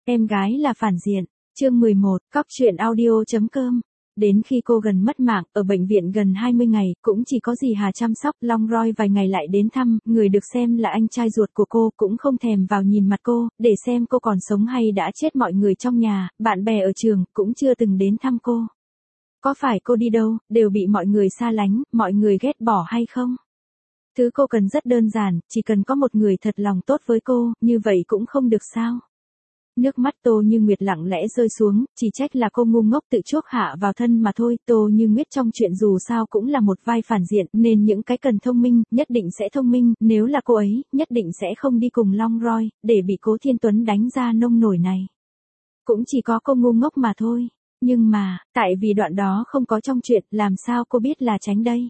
Em gái là phản diện. Chương 11, Cóc truyện audio.com. Đến khi cô gần mất mạng, ở bệnh viện gần 20 ngày, cũng chỉ có dì Hà chăm sóc, Long Roy vài ngày lại đến thăm, người được xem là anh trai ruột của cô, cũng không thèm vào nhìn mặt cô, để xem cô còn sống hay đã chết. Mọi người trong nhà, bạn bè ở trường, cũng chưa từng đến thăm cô. Có phải cô đi đâu, đều bị mọi người xa lánh, mọi người ghét bỏ hay không? Thứ cô cần rất đơn giản, chỉ cần có một người thật lòng tốt với cô, như vậy cũng không được sao? Nước mắt Tô Như Nguyệt lặng lẽ rơi xuống, chỉ trách là cô ngu ngốc tự chuốc hạ vào thân mà thôi. Tô Như Nguyệt trong chuyện dù sao cũng là một vai phản diện, nên những cái cần thông minh, nhất định sẽ thông minh, nếu là cô ấy, nhất định sẽ không đi cùng Long Roy, để bị Cố Thiên Tuấn đánh ra nông nổi này. Cũng chỉ có cô ngu ngốc mà thôi. Nhưng mà, tại vì đoạn đó không có trong chuyện, làm sao cô biết là tránh đây?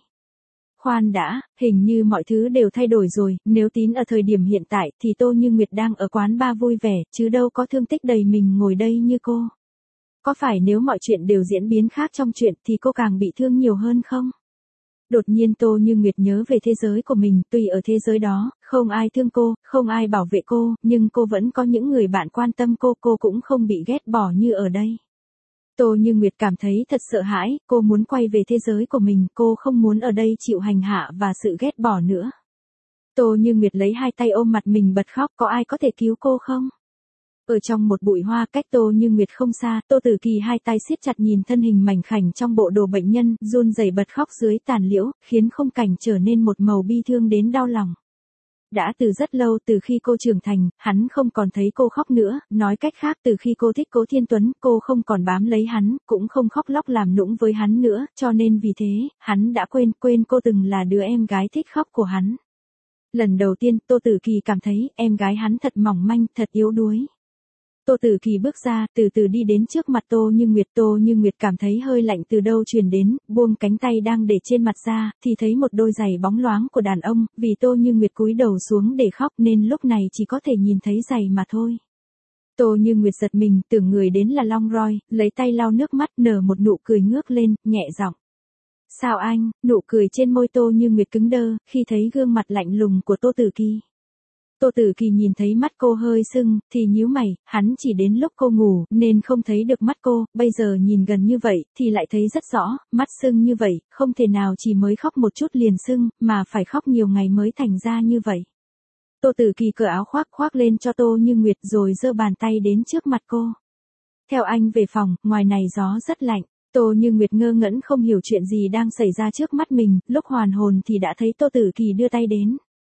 Khoan đã, hình như mọi thứ đều thay đổi rồi, nếu Tín ở thời điểm hiện tại thì Tô Như Nguyệt đang ở quán bar vui vẻ, chứ đâu có thương tích đầy mình ngồi đây như cô. Có phải nếu mọi chuyện đều diễn biến khác trong chuyện thì cô càng bị thương nhiều hơn không? Đột nhiên Tô Như Nguyệt nhớ về thế giới của mình, tuy ở thế giới đó, không ai thương cô, không ai bảo vệ cô, nhưng cô vẫn có những người bạn quan tâm cô cũng không bị ghét bỏ như ở đây. Tô Như Nguyệt cảm thấy thật sợ hãi, cô muốn quay về thế giới của mình, cô không muốn ở đây chịu hành hạ và sự ghét bỏ nữa. Tô Như Nguyệt lấy hai tay ôm mặt mình bật khóc, có ai có thể cứu cô không? Ở trong một bụi hoa cách Tô Như Nguyệt không xa, Tô Tử Kỳ hai tay siết chặt nhìn thân hình mảnh khảnh trong bộ đồ bệnh nhân, run rẩy bật khóc dưới tàn liễu, khiến khung cảnh trở nên một màu bi thương đến đau lòng. Đã từ rất lâu, từ khi cô trưởng thành, hắn không còn thấy cô khóc nữa, nói cách khác từ khi cô thích Cố Thiên Tuấn, cô không còn bám lấy hắn, cũng không khóc lóc làm nũng với hắn nữa, cho nên vì thế, hắn đã quên cô từng là đứa em gái thích khóc của hắn. Lần đầu tiên, Tô Tử Kỳ cảm thấy, em gái hắn thật mỏng manh, thật yếu đuối. Tô Tử Kỳ bước ra, từ từ đi đến trước mặt Tô Như Nguyệt cảm thấy hơi lạnh từ đâu truyền đến, buông cánh tay đang để trên mặt ra, thì thấy một đôi giày bóng loáng của đàn ông, vì Tô Như Nguyệt cúi đầu xuống để khóc nên lúc này chỉ có thể nhìn thấy giày mà thôi. Tô Như Nguyệt giật mình, tưởng người đến là Long Roy, lấy tay lau nước mắt, nở một nụ cười ngước lên, nhẹ giọng. Sao anh? Nụ cười trên môi Tô Như Nguyệt cứng đơ, khi thấy gương mặt lạnh lùng của Tô Tử Kỳ. Tô Tử Kỳ nhìn thấy mắt cô hơi sưng, thì nhíu mày, hắn chỉ đến lúc cô ngủ, nên không thấy được mắt cô, bây giờ nhìn gần như vậy, thì lại thấy rất rõ, mắt sưng như vậy, không thể nào chỉ mới khóc một chút liền sưng, mà phải khóc nhiều ngày mới thành ra như vậy. Tô Tử Kỳ cởi áo khoác lên cho Tô Như Nguyệt rồi giơ bàn tay đến trước mặt cô. Theo anh về phòng, ngoài này gió rất lạnh. Tô Như Nguyệt ngơ ngẩn không hiểu chuyện gì đang xảy ra trước mắt mình, lúc hoàn hồn thì đã thấy Tô Tử Kỳ đưa tay đến.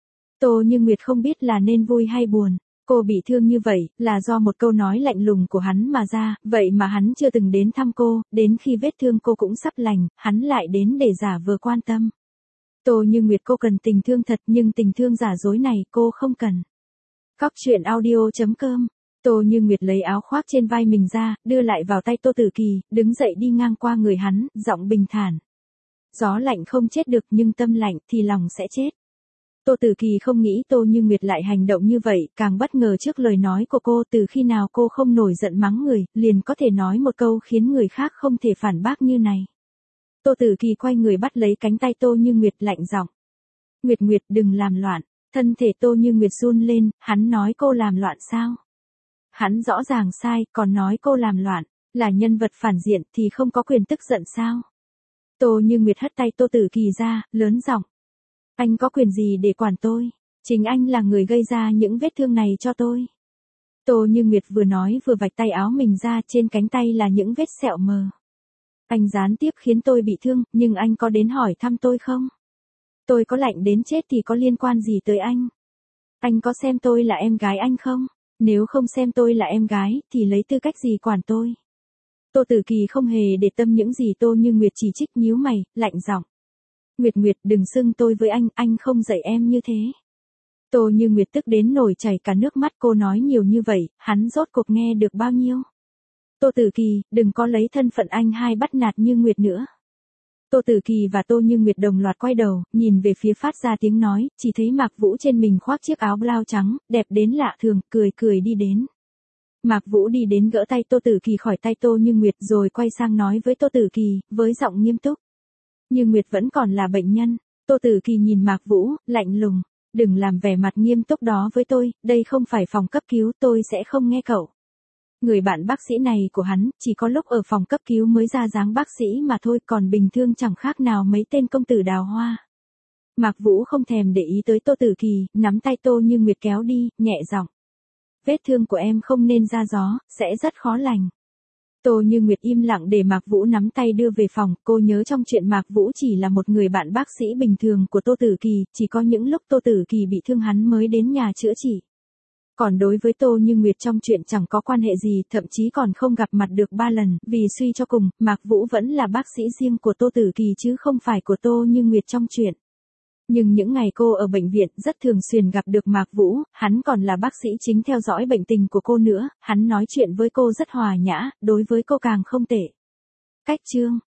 Tô Như Nguyệt không biết là nên vui hay buồn. Cô bị thương như vậy, là do một câu nói lạnh lùng của hắn mà ra, vậy mà hắn chưa từng đến thăm cô, đến khi vết thương cô cũng sắp lành, hắn lại đến để giả vờ quan tâm. Tô Như Nguyệt cô cần tình thương thật nhưng tình thương giả dối này cô không cần. Cóc truyện audio.com. Tô Như Nguyệt lấy áo khoác trên vai mình ra, đưa lại vào tay Tô Tử Kỳ, đứng dậy đi ngang qua người hắn, giọng bình thản. Gió lạnh không chết được nhưng tâm lạnh thì lòng sẽ chết. Tô Tử Kỳ không nghĩ Tô Như Nguyệt lại hành động như vậy, càng bất ngờ trước lời nói của cô. Từ khi nào cô không nổi giận mắng người, liền có thể nói một câu khiến người khác không thể phản bác như này. Tô Tử Kỳ quay người bắt lấy cánh tay Tô Như Nguyệt lạnh giọng. Nguyệt đừng làm loạn. Thân thể Tô Như Nguyệt run lên, hắn nói cô làm loạn sao? Hắn rõ ràng sai, còn nói cô làm loạn, là nhân vật phản diện thì không có quyền tức giận sao? Tô Như Nguyệt hất tay Tô Tử Kỳ ra, lớn giọng. Anh có quyền gì để quản tôi? Chính anh là người gây ra những vết thương này cho tôi. Tô Như Nguyệt vừa nói vừa vạch tay áo mình ra, trên cánh tay là những vết sẹo mờ. Anh gián tiếp khiến tôi bị thương, nhưng anh có đến hỏi thăm tôi không? Tôi có lạnh đến chết thì có liên quan gì tới anh? Anh có xem tôi là em gái anh không? Nếu không xem tôi là em gái, thì lấy tư cách gì quản tôi? Tô Tử Kỳ không hề để tâm những gì Tô Như Nguyệt chỉ trích, nhíu mày, lạnh giọng. Nguyệt đừng xưng tôi với anh không dạy em như thế. Tô Như Nguyệt tức đến nổi chảy cả nước mắt, cô nói nhiều như vậy, hắn rốt cuộc nghe được bao nhiêu? Tô Tử Kỳ, đừng có lấy thân phận anh hai bắt nạt Như Nguyệt nữa. Tô Tử Kỳ và Tô Như Nguyệt đồng loạt quay đầu, nhìn về phía phát ra tiếng nói, chỉ thấy Mạc Vũ trên mình khoác chiếc áo blau trắng, đẹp đến lạ thường, cười đi đến. Mạc Vũ đi đến gỡ tay Tô Tử Kỳ khỏi tay Tô Như Nguyệt rồi quay sang nói với Tô Tử Kỳ, với giọng nghiêm túc. Như Nguyệt vẫn còn là bệnh nhân. Tô Tử Kỳ nhìn Mạc Vũ, lạnh lùng. Đừng làm vẻ mặt nghiêm túc đó với tôi, đây không phải phòng cấp cứu, tôi sẽ không nghe cậu. Người bạn bác sĩ này của hắn, chỉ có lúc ở phòng cấp cứu mới ra dáng bác sĩ mà thôi, còn bình thường chẳng khác nào mấy tên công tử đào hoa. Mạc Vũ không thèm để ý tới Tô Tử Kỳ, nắm tay Tô Như Nguyệt kéo đi, nhẹ giọng. Vết thương của em không nên ra gió, sẽ rất khó lành. Tô Như Nguyệt im lặng để Mạc Vũ nắm tay đưa về phòng, cô nhớ trong chuyện Mạc Vũ chỉ là một người bạn bác sĩ bình thường của Tô Tử Kỳ, chỉ có những lúc Tô Tử Kỳ bị thương hắn mới đến nhà chữa trị. Còn đối với Tô Như Nguyệt trong chuyện chẳng có quan hệ gì, thậm chí còn không gặp mặt được 3 lần, vì suy cho cùng, Mạc Vũ vẫn là bác sĩ riêng của Tô Tử Kỳ chứ không phải của Tô Như Nguyệt trong chuyện. Nhưng những ngày cô ở bệnh viện rất thường xuyên gặp được Mạc Vũ, hắn còn là bác sĩ chính theo dõi bệnh tình của cô nữa, hắn nói chuyện với cô rất hòa nhã, đối với cô càng không tệ. Cách chương